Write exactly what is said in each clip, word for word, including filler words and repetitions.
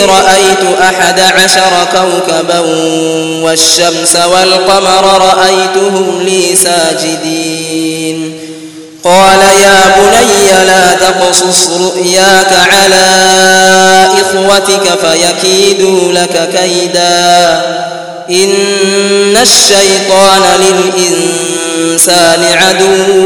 رأيت أحد عشر كوكبا والشمس والقمر رأيتهم لي ساجدين قال يا بني لا تقصص رؤياك على إخوتك فيكيدوا لك كيدا إن الشيطان للإنسان عدو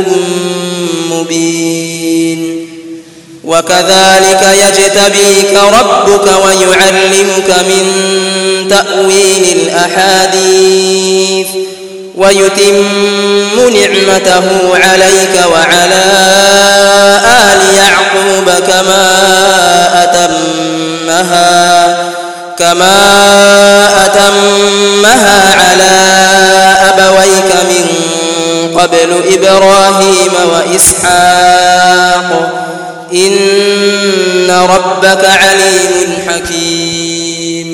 مبين وكذلك يجتبيك ربك ويعلمك من تأويل الأحاديث ويتم نعمته عليك وعلى آل يعقوب كما أتمها كما أتمها على أبويك من قبل إبراهيم وإسحاق إن ربك عليم حكيم.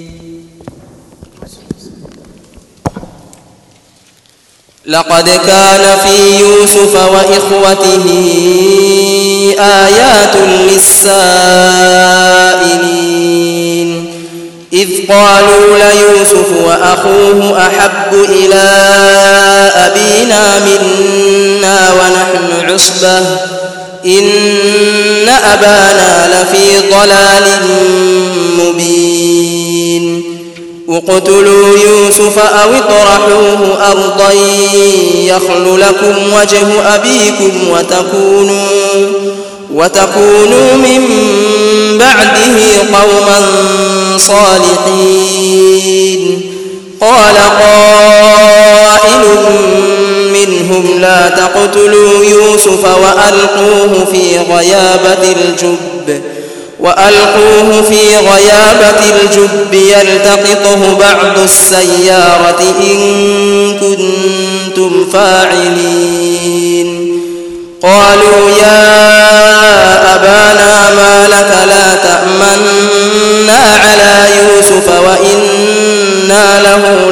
لقد كان في يوسف وإخوته آيات للسائلين إذ قالوا ليوسف وأخوه أحب إلى أبينا منا ونحن عصبة إن أبانا لفي ضلال مبين اقتلوا يوسف أو اطرحوه أرضا يخل لكم وجه أبيكم وتكونوا, وتكونوا من بعده قوما صالحين قال قائل منهم لا تقتلوا يوسف وألقوه في غيابة الجب وألقوه في غيابة الجب يلتقطه بعض السيارة إن كنتم فاعلين قالوا يا أبانا ما لك لا تأمنا على يوسف وإنا له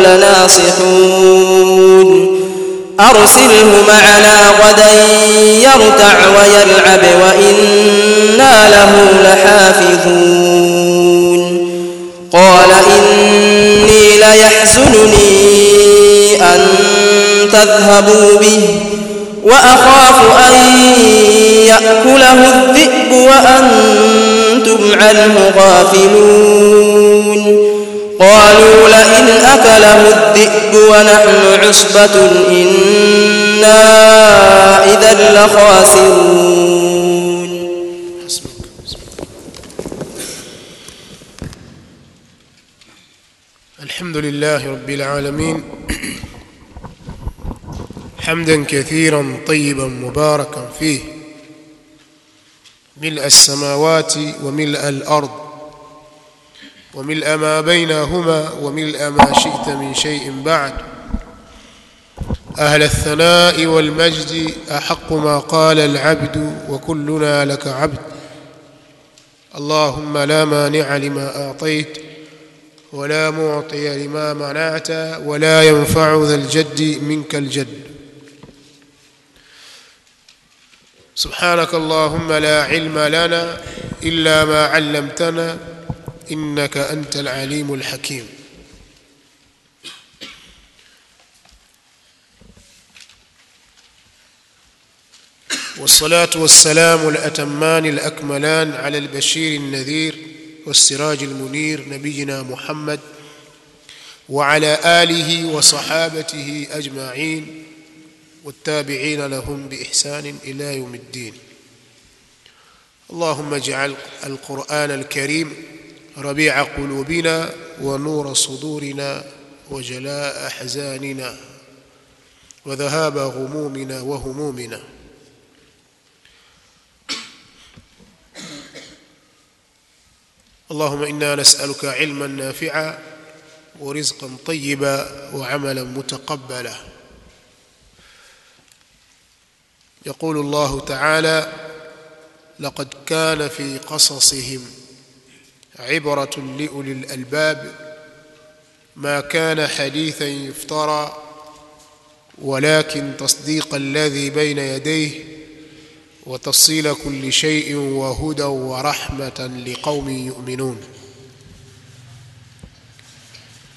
لناصحون أرسله معنا غدا يرتع ويلعب وإنا له لحافظون قال إني ليحزنني أن تذهبوا به وأخاف أن يأكله الذئب وأنتم عنه غافلون قالوا لئن أكله الذئب ونحن عصبة إنا إذا لخاسرون. الحمد لله رب العالمين حمدا كثيرا طيبا مباركا فيه ملء السماوات وملء الأرض وملء ما بينهما وملء ما شئت من شيء بعد أهل الثناء والمجد أحق ما قال العبد وكلنا لك عبد اللهم لا مانع لما أعطيت ولا معطي لما منعت ولا ينفع ذا الجد منك الجد سبحانك اللهم لا علم لنا إلا ما علمتنا إنك أنت العليم الحكيم. والصلاة والسلام الأتمان الأكملان على البشير النذير والسراج المنير نبينا محمد وعلى آله وصحابته أجمعين والتابعين لهم بإحسان إلى يوم الدين. اللهم اجعل القرآن الكريم ربيع قلوبنا ونور صدورنا وجلاء أحزاننا وذهاب غمومنا وهمومنا. اللهم إنا نسألك علما نافعا ورزقا طيبا وعملا متقبلا. يقول الله تعالى لقد كان في قصصهم عبرة لأولي الألباب ما كان حديثا يفترى ولكن تصديق الذي بين يديه وتفصيل كل شيء وهدى ورحمة لقوم يؤمنون.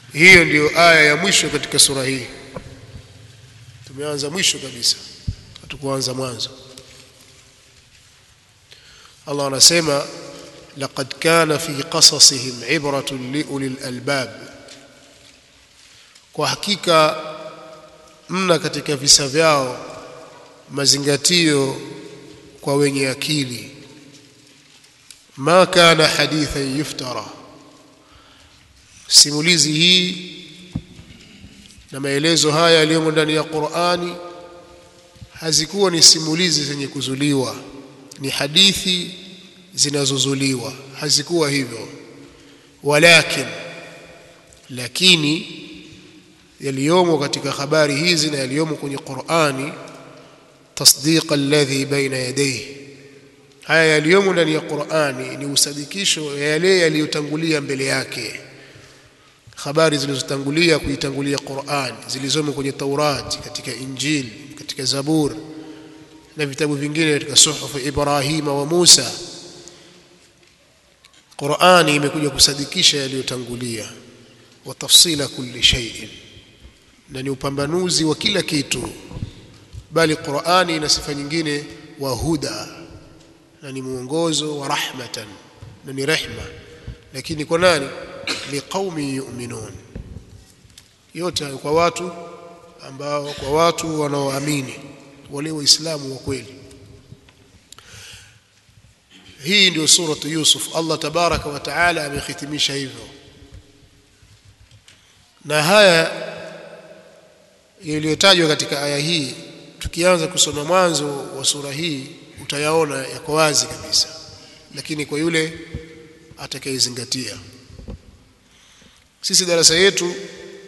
hiyo ndio aya ya mwisho katika sura hii. Tumeanza mwisho kabisa, hatukuanza mwanzo. Allah anasema laqad kana fi qasasihim ibratun liulil albab, kwa hakika mna katika visa vyao mazingatio kwa wenye akili. Ma kana hadithan yuftara, simulizi hii na maelezo haya yaliyomo ndani ya Qur'ani hazikuwa ni simulizi zenye kuzuliwa, ni hadithi zinazozuliwa, hazikuwa hivyo. Walakin, lakini yaliyomo katika habari hizi na yaliyomo kwenye Qur'ani, tasdiq alladhi baina yadayhi, haya yaliyomo ndani ya Qur'ani ni usadikisho ya yale yaliyotangulia mbele yake. Habari zilizotangulia kuitangulia Qur'an zilizomo kwenye Taurati, katika Injili, katika Zabur na vitabu vingine katika suhufu Ibrahima wa Musa. Qur'ani imekuja kusadikisha yaliyotangulia, wa tafsila kulli shay'in, na ni upambanuzi wa kila kitu. Bali Qur'ani ina sifa nyingine, wa huda, na ni mwongozo, wa rahmatan, na ni rehma. Lakini kwa nani? Liqaumi yu'minun, yote kwa watu ambao, kwa watu wanaoamini, wale waislamu wa kweli. Hii ndio suratu Yusuf. Allah tabaraka wa taala amehitimisha hivyo, na haya yaliyotajwa katika aya hii, tukianza kusoma mwanzo wa sura hii utayaona yako wazi kabisa, lakini kwa yule atakayezingatia. Sisi darasa yetu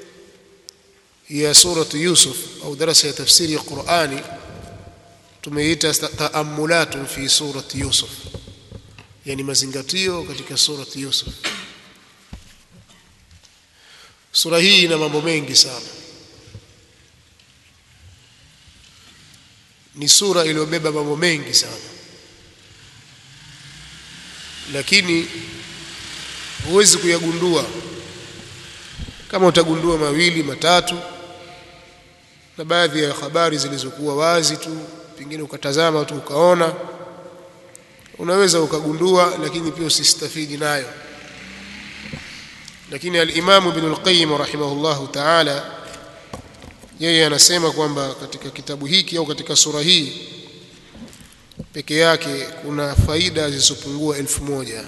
ya suratu Yusuf au darasa ya tafsiri ya Qur'ani tumeita ta'ammulatun fi surati Yusuf, yani mazingatio katika surati Yusuf. Sura hii ina mambo mengi sana, ni sura iliyobeba mambo mengi sana, lakini huwezi kuyagundua. Kama utagundua mawili matatu na baadhi ya habari zilizokuwa wazi tu, pengine ukatazama tu ukaona, unaweza ukagundua, lakini pia usistafidi nayo. Lakini al-Imam Ibn al-Qayyim rahimahullahu ta'ala, yeye anasema kwamba katika kitabu hiki au katika sura hii peke yake kuna faida zisizopungua elfu moja.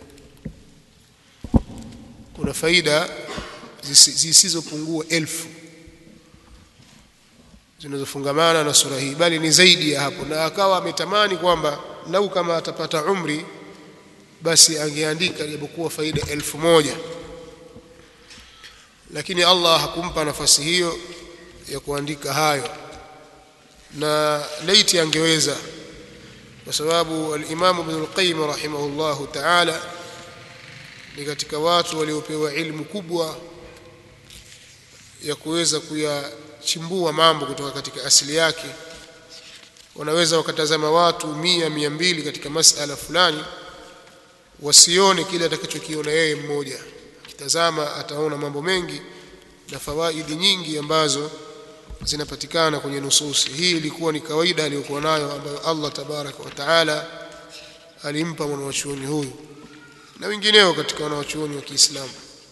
Kuna faida zisizopungua elfu zinazofungamana na sura hii, bali ni zaidi ya hapo. Na akawa ametamani kwamba lau kama atapata umri basi angeandika japokuwa faida elfu moja, lakini Allah hakumpa nafasi hiyo ya kuandika hayo, na laiti angeweza, kwa sababu al-Imam Ibn al-Qayyim rahimahullahu ta'ala ni katika watu waliopewa ilmu kubwa ya kuweza kuyachimbua mambo kutoka katika asili yake. Wanaweza wakatazama watu mia mia mbili katika masala fulani, wasione kile atakachokiona yeye mmoja. Akitazama ataona mambo mengi na fawaidi nyingi ambazo zinapatikana kwenye nususi. Hii ilikuwa ni kawaida aliyokuwa nayo, ambayo Allah tabaraka wa taala alimpa mwanachuoni huyu na wengineo katika wanachuoni wa Kiislamu.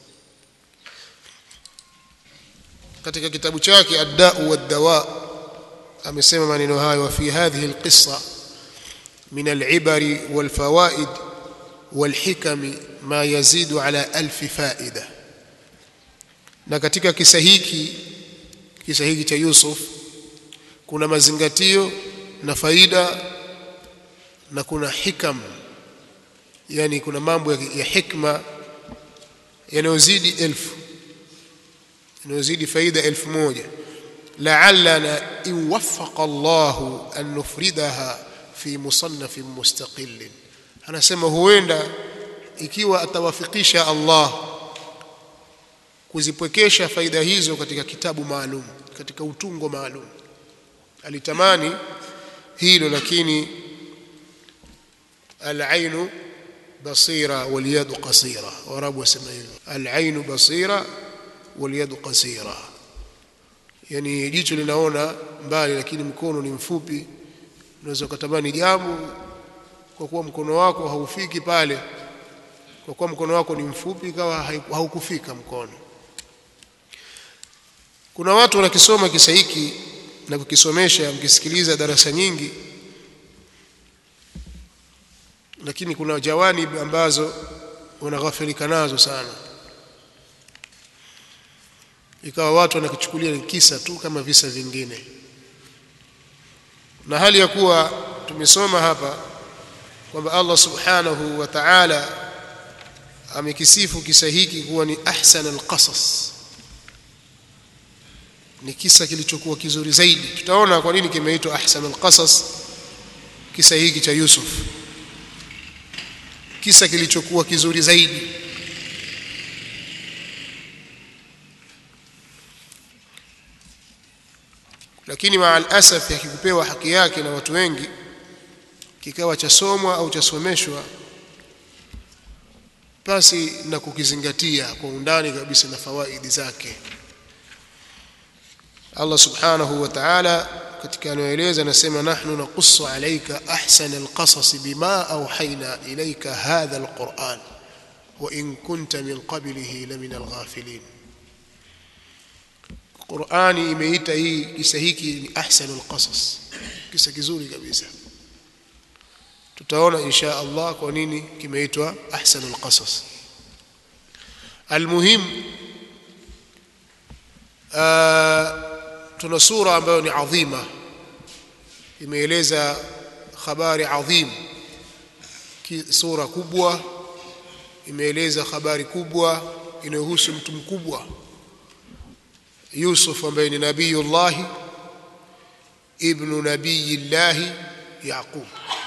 Katika kitabu chake Ad-Da'u wad-Dawa amesema maneno hayo, wa fi hadhihi al-qissa min al-ibari wal-fawaid wal-hikam ma yazidu ala alf faida. Na katika kisa hiki kisa hiki cha Yusuf kuna mazingatio na faida na kuna hikam, yani kuna mambo ya hikma yanayozidi elfu, yanayozidi faida elfu moja. La'allana in waffaqa Allahu an nufridaha fi musannaf mustaqil. Anasema huenda ikiwa atawafikisha Allah kuzipwekesha faida hizo katika kitabu maalum, katika utungo maalum. Alitamani hilo, lakini al-ainu basira wal yadu qasira. Warabu wasema hivyo, al-ainu basira wal yadu qasira, yani jicho linaona mbali lakini mkono ni mfupi. Unaweza kutamani jambo kwa kuwa mkono wako haufiki pale, kwa kuwa mkono wako ni mfupi kawa haukufika mkono. Kuna watu wanakisoma kisa hiki na kukisomesha, mkisikiliza darasa nyingi, lakini kuna jawanib ambazo wanaghafilika nazo sana, ikawa watu wanakichukulia kisa tu kama visa vingine, na hali ya kuwa tumesoma hapa kwamba Allah subhanahu wa ta'ala amekisifu kisa hiki kuwa ni ahsan alqasas, ni kisa kilichokuwa kizuri zaidi. Tutaona kwa nini kimeitwa ahsan alqasas kisa hiki cha Yusuf, kisa kilichokuwa kizuri zaidi. Lakini maal asaf yakikupewa haki yake na watu wengi, kikawa chasomwa au chasomeshwa basi na kukizingatia kwa undani kabisa na fawaidi zake. Allah subhanahu wa ta'ala katika anaeleza anasema, nahnu naqussu alayka ahsana alqasas bima awhayna ilayka hadha alquran wa in kunta min qablihi lamina alghafilin. Qur'ani imeita hii kisa hiki ni ahsanul qasas, kisa kizuri kabisa. Tutaona insha Allah kwa nini kimeitwa ahsanul qasas. Almuhim, tuna sura ambayo ni adhima, imeeleza habari adhim, sura kubwa imeeleza habari kubwa inayohusu mtu mkubwa Yusuf ambaye ni nabiyullah ibn nabiyillah Yaqub,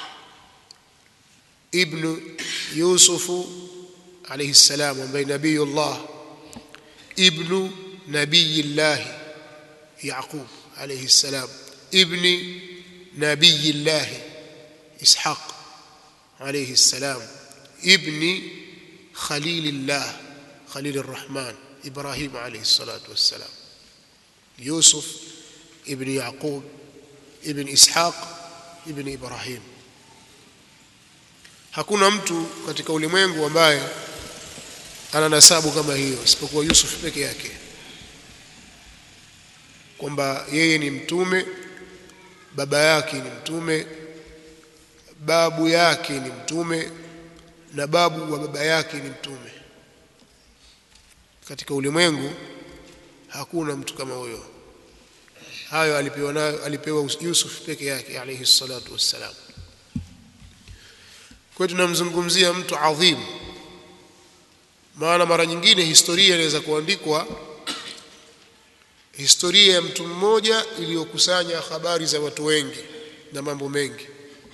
ibn Yusuf alayhi salam ambaye nabiyullah ibn nabiyillah Yaqub alayhi salam ibn nabiyillah Ishaq alayhi salam ibn khalilillah khalilur rahman Ibrahim alayhi salatu wassalam. Yusuf ibn Yaqub ibn Ishaq ibn Ibrahim. Hakuna mtu katika ulimwengu ambaye ana nasabu kama hiyo isipokuwa Yusuf peke yake, kwamba yeye ni mtume, baba yake ni mtume, babu yake ni mtume, na babu wa baba yake ni mtume. Katika ulimwengu hakuna mtu kama huyo. Hayo alipewa nayo, alipewa Yusuf peke yake alayhi salatu wassalam. Kwa hiyo tunamzungumzia mtu adhim, maana mara nyingine historia inaweza kuandikwa historia ya mtu mmoja iliyokusanya habari za watu wengi na mambo mengi,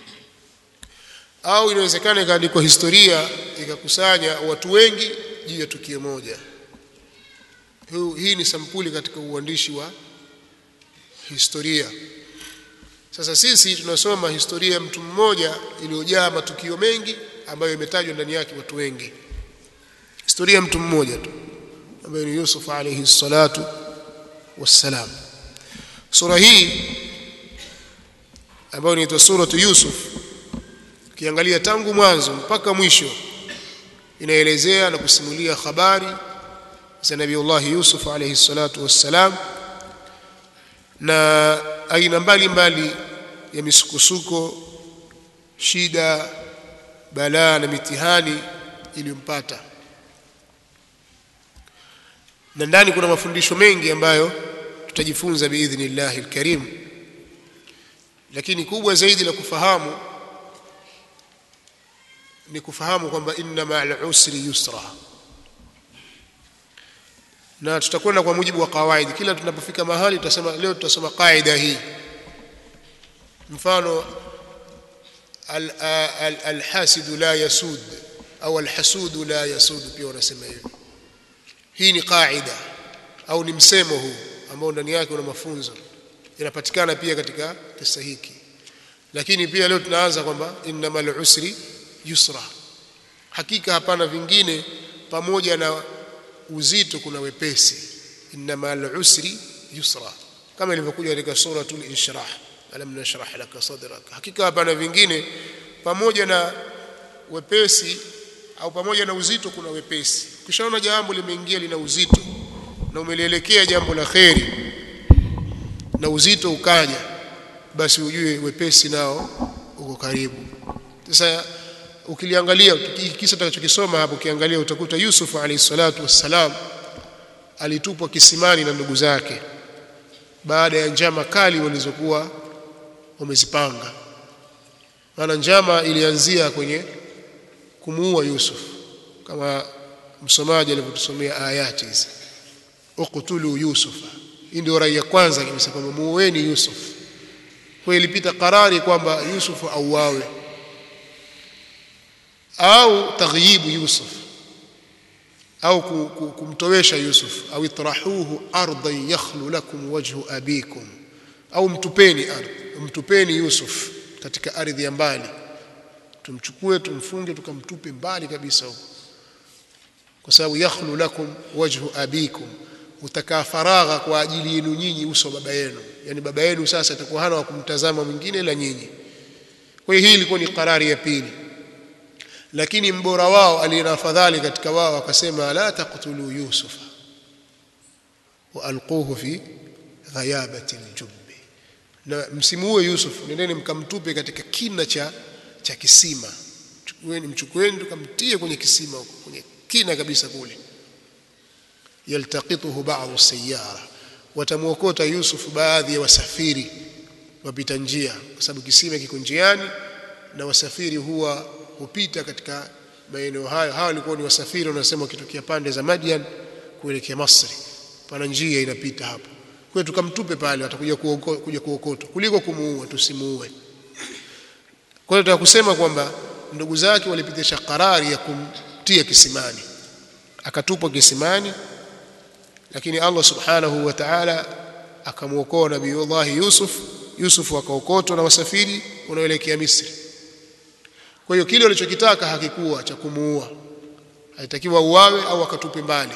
au inawezekana ikaandikwa historia ikakusanya watu wengi juu ya tukio moja. Hii ni sampuli katika uandishi wa historia. Sasa sisi tunasoma historia ya mtu mmoja iliyojaa matukio mengi ambayo imetajwa ndani yake watu wengi. Historia ya mtu mmoja tu ambaye ni Yusuf alayhi salatu wassalam. Sura hii ambayo inaitwa suratu Yusuf, ukiangalia tangu mwanzo mpaka mwisho, inaelezea na kusimulia habari za Nabiiullah Yusuf alayhi salatu wassalam na aina mbalimbali ya misukosuko, shida, balaa na mitihani iliyompata. Na ndani kuna mafundisho mengi ambayo tutajifunza biidhnillah alkarim, lakini kubwa zaidi la kufahamu ni kufahamu kwamba inna ma'al usri yusra, na tutakwenda kwa mujibu wa kawaida. Kila tunapofika mahali tutasema leo tutasoma kaida hii. Mfano, al-hasid la yasud au al-hasud la yasud, pia wanasema hivyo. Hii ni kaida au ni msemo huu ambao ndani yake una mafunzo, inapatikana pia katika kisa hiki. Lakini pia leo tunaanza kwamba innamal usri yusra, hakika hapana vingine, pamoja na uzito kuna wepesi. inna ma'al usri yusra, kama ilivyokuja katika suratul Inshirah, alam nashrah laka sadrak. Hakika hapana vingine, pamoja na wepesi au pamoja na uzito kuna wepesi. Ukishaona jambo limeingia lina uzito na umelielekea jambo la kheri na uzito ukaja, basi ujue wepesi nao uko karibu. Sasa ukiliangalia kisa tutakachokisoma hapo, ukiangalia utakuta Yusuf alayhi salatu wassalam alitupwa kisimani na ndugu zake baada ya njama kali walizokuwa wamezipanga. Maana njama ilianzia kwenye kumuua Yusuf, kama msomaji alivyotusomea ayati hizi, uqtulu Yusufa. Hii ndio rai ya kwanza kabisa, kwamba muueni Yusuf. Kwa ilipita karari kwamba Yusuf auawe au taghyibu Yusuf, au kumtowesha Yusuf, au itrahuhu ardan yakhlu lakum wajhu abikum, au mtupeni ardhi, mtupeni Yusuf katika ardhi ya mbali, tumchukue tumfunge tukamtupe mbali kabisa huko, kwa sababu yakhlu lakum wajhu abikum, utakaa faragha kwa ajili yenu nyinyi uso baba yenu. Yani baba yenu sasa atakuwa hana wa kumtazama mwingine ila nyinyi. Kwa hiyo hii ilikuwa ni karari ya pili, lakini mbora wao aliyena afadhali katika wao akasema la taqtulu Yusufa wa alquhu fi ghayabati aljubbi, na msimuue Yusuf, nendeni mkamtupe katika kina cha cha kisima. Chukueni mchukueni tukamtie kwenye kisima huko, kwenye kina kabisa kule. Yaltaqituhu ba'd as-sayyara, watamuokota Yusuf baadhi ya wasafiri wapita njia, kwa sababu kisima kiko njiani na wasafiri huwa hupita katika maeneo hayo. Hawa walikuwa ni wasafiri wanasema wakitokea pande za Madian kuelekea Misri, pana njia inapita hapo. Kwa hiyo tukamtupe pale, watakuja kuja kuokota kuliko kumuua, tusimuue. Kwa hiyo tutakusema kwamba ndugu zake walipitisha karari ya kumtia kisimani, akatupwa kisimani, lakini Allah subhanahu wa ta'ala akamuokoa Nabiiullah Yusuf. Yusuf akaokotwa na wasafiri wanaoelekea Misri. Kwa hiyo kile walichokitaka hakikuwa cha kumuua, alitakiwa uawe au akatupe mbali.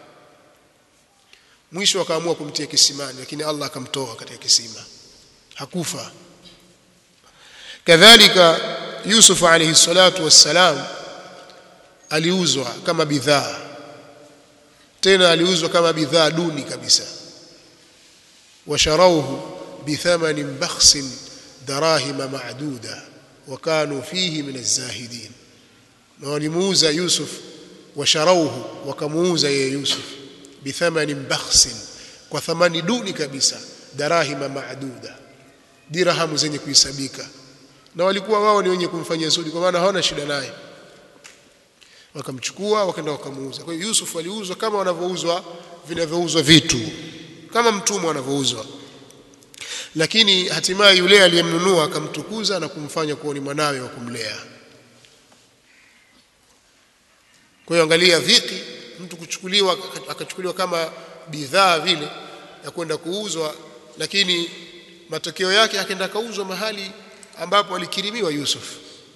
Mwisho akaamua kumtia kisimani, lakini Allah akamtoa katika kisima, hakufa. Kadhalika Yusuf alayhi salatu wassalam aliuzwa kama bidhaa, tena aliuzwa kama bidhaa duni kabisa. washarauhu bithamanin bakhsin darahima ma'duda wa kanu fihi min az-zahidin, na walimuuza Yusuf, washarauhu, wakamuuza yeye Yusuf bithamanin bakhsin, kwa thamani duni kabisa, darahima ma'duda, dirhamu zenye kuhesabika, na walikuwa wao ni wenye kumfanyia zuri, kwa maana hawana shida naye. Wakamchukua wakaenda wakamuuza. Kwa hiyo Yusuf aliuzwa kama wanavyouzwa vinavyouzwa vitu, kama mtumwa anavyouzwa. Lakini hatimaye yule aliyemnunua akamtukuza na kumfanya kuwa ni mwanawe wa kumlea. Kwa hiyo angalia dhiki, mtu kuchukuliwa akachukuliwa kama bidhaa vile ya kwenda kuuzwa, lakini matokeo yake akaenda kauzwa mahali ambapo alikirimiwa Yusuf.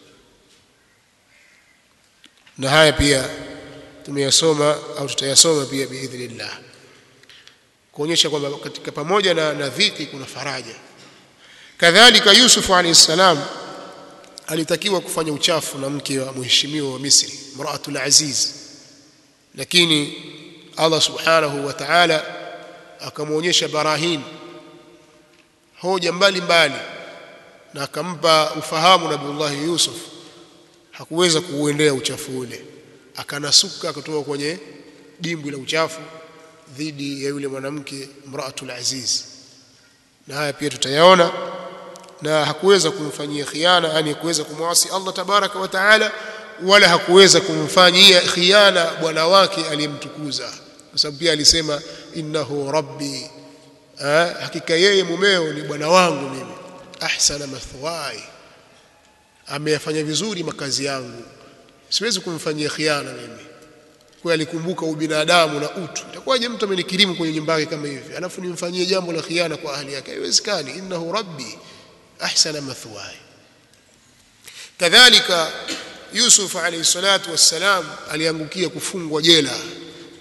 Na haya pia tumeyasoma au tutayasoma pia biidhnillah, kuonyesha kwamba katika pamoja na, na dhiki kuna faraja. Kadhalika Yusuf alayhi salam alitakiwa kufanya uchafu na mke wa mheshimiwa wa Misri, Mraatul Aziz, lakini Allah subhanahu wa ta'ala akamuonyesha barahin, hoja mbalimbali, na akampa ufahamu Nabiiullah Yusuf, hakuweza kuuendea uchafu ule, akanasuka kutoka kwenye dimbwi la uchafu dhidi ya yule mwanamke Mraatul Aziz. Na haya pia tutayaona. Na hakuweza kumfanyia khiana, yani hakuweza kumwasi Allah tabaraka wa taala, wala hakuweza kumfanyia khiana bwana wake aliyemtukuza, kwa sababu pia alisema innahu rabbi, ha, hakika yeye mumeo ni bwana wangu mimi, ahsana mathwai, ameyafanya vizuri makazi yangu, siwezi kumfanyia khiana mimi. Kwa alikumbuka ubinadamu na utu. Itakuwaje mtu amenikirimu kwenye nyumba yake kama hivi alafu nimfanyie jambo la khiana kwa ahli yake? Haiwezekani. Innahu rabbi ahsana mathwaya. Kadhalika Yusuf alayhi salatu wassalam aliangukia kufungwa jela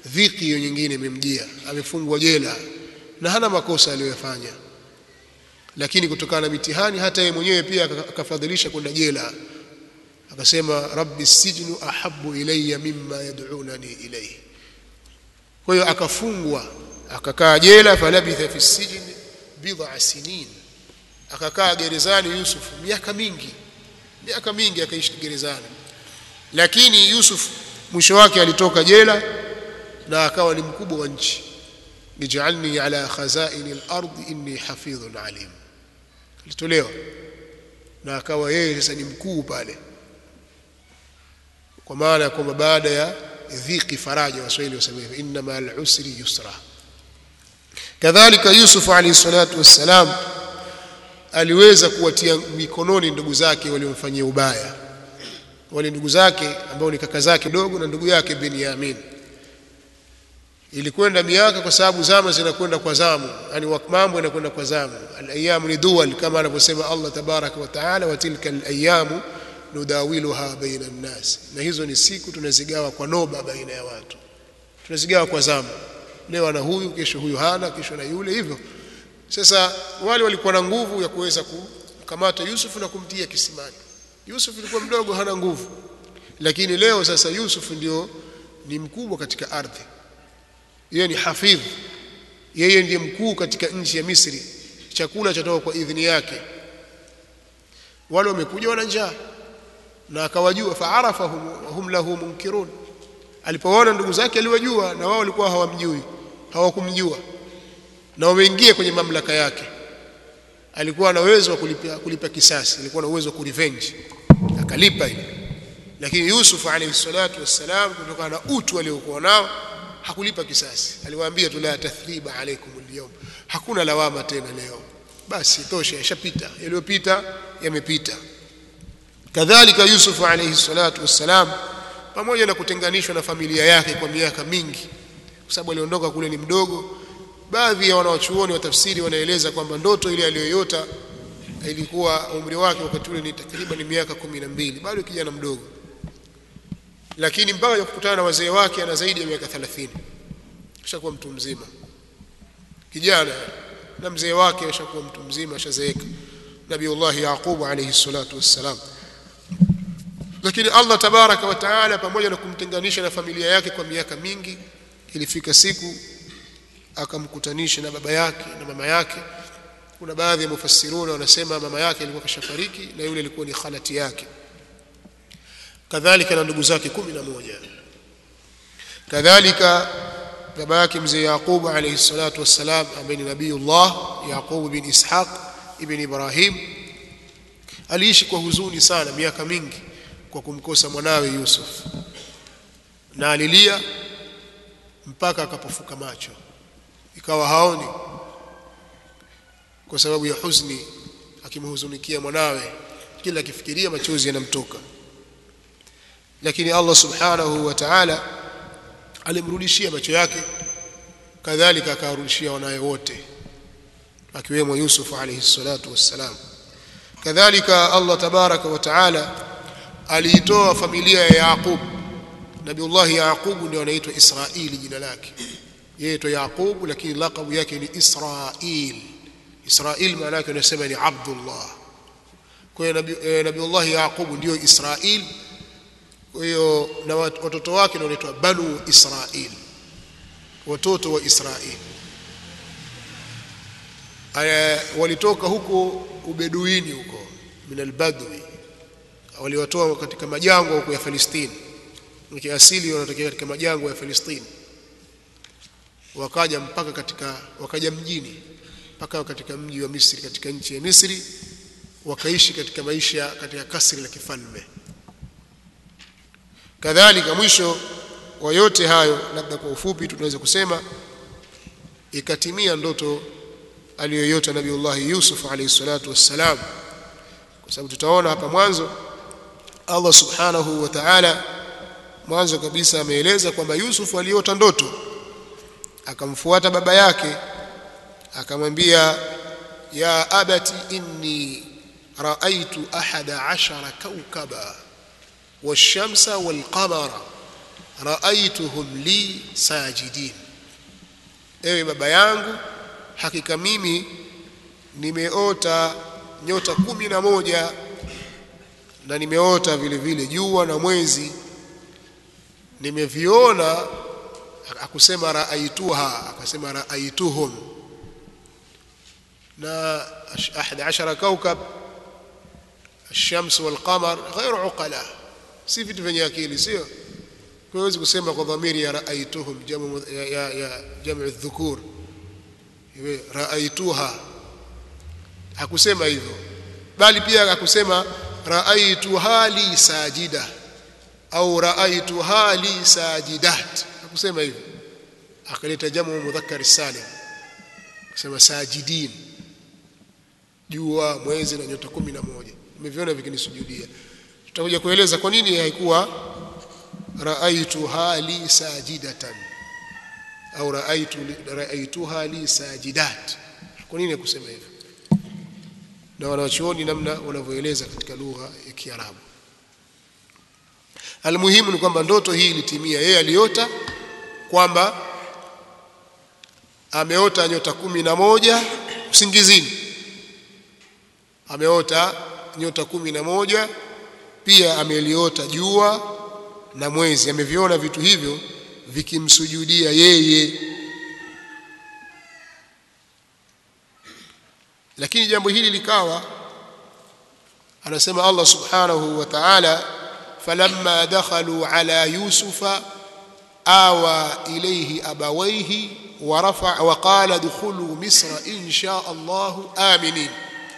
dhiki hiyo nyingine imemjia, amefungwa jela na hana makosa aliyofanya, lakini kutokana na mitihani hata yeye mwenyewe pia akafadhilisha kwenda jela, akasema rabbi sijnu ahabbu ilayya mimma yad'unani ilayhi. Kwa hiyo akafungwa, akakaa jela, falabitha fi sijni bid'a sinin, akakaa gerezani Yusuf miaka mingi, miaka mingi akaishi gerezani. Lakini Yusuf mwisho wake alitoka jela na akawa ni mkubwa wa nchi, ij'alni ala khazaini al-ardi inni hafidhun alim, alitolewa na akawa yeye sasa ni mkuu pale, kwa maana kwamba baada ya dhiki faraja, Waswahili wasema inna ma al-usri yusra. Kadhalika Yusuf alayhi salatu wassalam aliweza kuwatia mikononi ndugu zake waliomfanyia ubaya, wale ndugu zake ambao ni kaka zake dogo na ndugu yake Benyamin. Ilikwenda miaka kwa sababu zama zinakwenda kwa zamu, yani mambo yanakwenda kwa zamu. Al-ayyamu ni duwal, kama anavyosema Allah tabaraka wa taala, wa tilka al-ayyamu nudawiluha baina an-nas, na hizo ni siku tunazigawa kwa noba baina ya watu, tunazigawa kwa zamu. Leo ana huyu, kesho huyu hana, kesho na yule, hivyo. Sasa wale walikuwa na nguvu ya kuweza kukamata Yusuf na kumtia kisimani. Yusuf alikuwa mdogo, hana nguvu, lakini leo sasa Yusuf ndio ni mkubwa katika ardhi, yeye ni hafidh, yeye ndiye mkuu katika nchi ya Misri, chakula chatoka kwa idhini yake. Wale wamekuja wana njaa na akawajua, fa'arafahum wa hum lahu munkirun, alipoona ndugu zake aliwajua na wao walikuwa hawamjui, hawakumjua, na wameingia kwenye mamlaka yake. Alikuwa na uwezo wa kulipa, kulipa kisasi, alikuwa na uwezo wa kurevenge, akalipa ile. Lakini Yusuf alayhi salatu wassalam, kutokana na utu aliokuwa nao, hakulipa kisasi. Aliwaambia tu la tathriba alaykum al-yawm, hakuna lawama tena leo, basi tosha, yashapita, yaliyopita yamepita. Kadhalika Yusuf alayhi salatu wassalam, pamoja na kutenganishwa na familia yake kwa miaka mingi, kwa sababu aliondoka kule ni mdogo. Baadhi ya wanawachuoni wa tafsiri wanaeleza kwamba ndoto ile aliyoyota ilikuwa umri wake wakati ule ni takriban miaka kumi na mbili, bado kijana mdogo, lakini mpaka kukutana na wazee wake ana zaidi ya miaka thelathini, kishakuwa mtu mzima kijana, na mzee wake ashakuwa mtu mzima, ashazeeka, Nabiullah Yaqub alayhi salatu wassalam. Lakini Allah tabaraka wa taala, pamoja na kumtenganisha na familia yake kwa miaka mingi, ilifika siku akamkutanisha na baba yake na mama yake. Kuna baadhi ya mufassiruna wanasema mama yake alikuwa kashafariki na yule alikuwa ni khalati yake, kadhalika na ndugu zake kumi na moja. Kadhalika baba yake mzee Yaqub alayhi salatu wassalam, ambaye ni Nabiullah Yaqub bin Ishaq ibn Ibrahim, aliishi kwa huzuni sana miaka mingi kwa kumkosa mwanawe Yusuf, na alilia mpaka akapofuka macho, ikawa haoni kwa sababu ya huzuni, akimhuzunikia mwanawe, kila akifikiria machozi yanamtoka. Lakini Allah subhanahu wa ta'ala alimrudishia macho yake, kadhalika akarudishia wanawe wote akiwemo Yusuf alayhi salatu wassalam. Kadhalika Allah tabaraka wa ta'ala aliitoa familia ya Yaqub. Nabiullah Yaqub ndio anaitwa Israili jina lake, yeye aitwa Yaqub, lakini laqabu yake ni Israil. Israil maana yake unasema ni Abdullah. Kwa hiyo Nabiullah Yaqub ndio Israil. Kwa hiyo na watoto wake ndio wanaitwa Banu Israil, watoto wa Israil. Aya, walitoka huko ubeduini huko min albadwi, waliwatoa katika majangwa huko ya Palestina, ni asili wanatokea katika majangwa ya Palestina, wakaja mpaka katika wakaja mjini mpaka katika mji wa Misri, katika nchi ya Misri, wakaishi katika maisha katika kasri la kifalme. Kadhalika mwisho wa yote hayo, labda kwa ufupi tunaweza kusema ikatimia ndoto aliyoyota Nabiullah Yusuf alayhi salatu wassalam, kwa sababu tutaona hapa mwanzo Allah subhanahu wa ta'ala mwanzo kabisa ameeleza kwamba Yusuf aliota ndoto, akamfuata baba yake akamwambia, ya abati inni raaitu ahada ashara kawkaba والشمس والقمر raaituhum li sajidin, ewe baba yangu hakika mimi nimeota nyota kumi na moja na nimeota vile vile jua na mwezi, nimeviona. Akusema raaituha, akasema raaituhum. na ahad ashara kaukab الشمس والقمر غير عقلاء, si vitu vyenye akili, sio? Kwa hiyo kusema kwa dhamiri ya raaituhum jamu ya, ya, ya jamu adh-dhukur, iwe raaituha, hakusema hivyo, bali pia akusema raaituha li sajida au raaituha li sajidat, hakusema hivyo, akaleta jamu mudhakkar salim, akasema sajidin, jua mwezi na nyota kumi na moja nimeviona vikinisujudia. Tutakuja kueleza kwa nini haikuwa raaituha li sajidatan au raaitu raaituha li sajidat, kwa nini kusema hivyo, na wanachuoni namna wanavyoeleza katika lugha ya Kiarabu. Almuhimu ni kwamba ndoto hii ilitimia. Yeye aliota kwamba ameota nyota kumi na moja usingizini, ameota nyota kumi na moja, pia ameliota jua na mwezi, ameviona vitu hivyo vikimsujudia yeye. Lakini jambo hili likawa, anasema Allah subhanahu wa ta'ala, falamma dakhalu ala yusufa awa ilayhi abawayhi wa rafa'a wa qala dukhulu misra insha Allah aminin.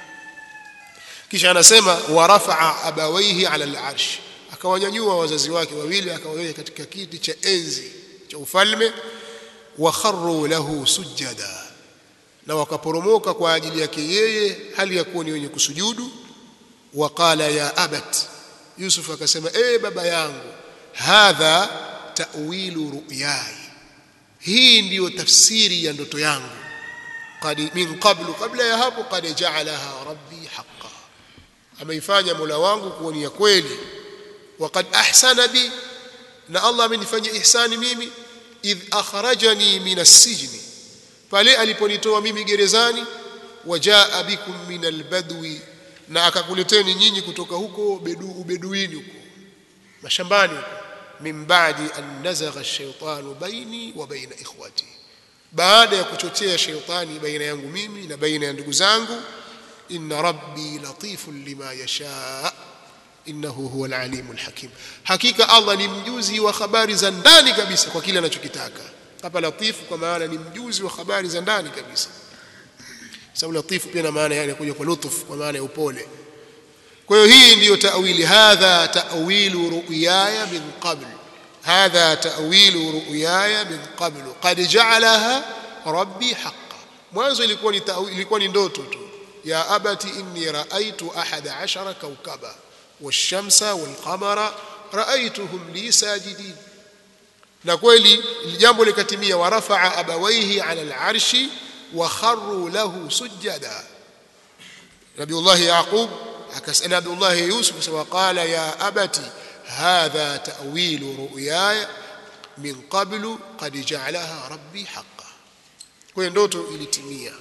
Kisha anasema wa rafa'a abawayhi ala al-arsh, akawanyanyua wazazi wake wawili akawaweka katika kiti cha enzi cha ufalme. Wa kharru lahu sujada, na wakaporomoka kwa ajili yake yeye hali ya kuwa ni wenye kusujudu. Wa qala ya abat, Yusuf akasema eh baba yangu, hadha ta'wilu ru'yai, hii ndiyo tafsiri ya ndoto yangu. Qad min qablu, kabla ya hapo, qad ja'alaha rabbi haqqan, ameifanya Mola wangu kuwa ni ya kweli. Waqad ahsana bi, na Allah amenifanyia ihsani mimi, idh akhrajani min as-sijni, pale aliponitoa mimi gerezani. Wajaa bikum min al-badwi, na akakuleteni nyinyi kutoka huko bedu ubeduini huko mashambani huko. Min ba'di an nazagha ash-shaytanu baini wa baina ikhwati, baada ya kuchochea shaytani baina yangu mimi na baina ya ndugu zangu. Inna rabbi latifun lima yasha innahu huwa al-alimul hakim, hakika Allah ni mjuzi wa habari za ndani kabisa kwa kile anachokitaka. Hapa latifu kwa maana ni mjuzi wa habari za ndani kabisa, sababu latifu pia na maana yani kuja kwa lutuf kwa maana ya upole. Kwa hiyo hii ndiyo ta'wili, hadha ta'wilu ru'yaya min qabl, hadha ta'wilu ru'yaya min qabl qad ja'alaha rabbi haqqan. Mwanzo ilikuwa ni ilikuwa ni ndoto tu, ya abati inni ra'aytu ahada ashara kawkaba wash-shamsa wal-qamara ra'aytuhum li sajidin, na kweli jambo likatimia. Wa rafa'a abawayhi 'ala al-'arshi wa kharru lahu sujada. Nabiullah Yaqub akasema, Nabiullah Yusuf wa qala ya abati hadha ta'wilu ru'yaya min qablu qad ja'alaha rabbi haqqan. Kwa ndoto ilitimia.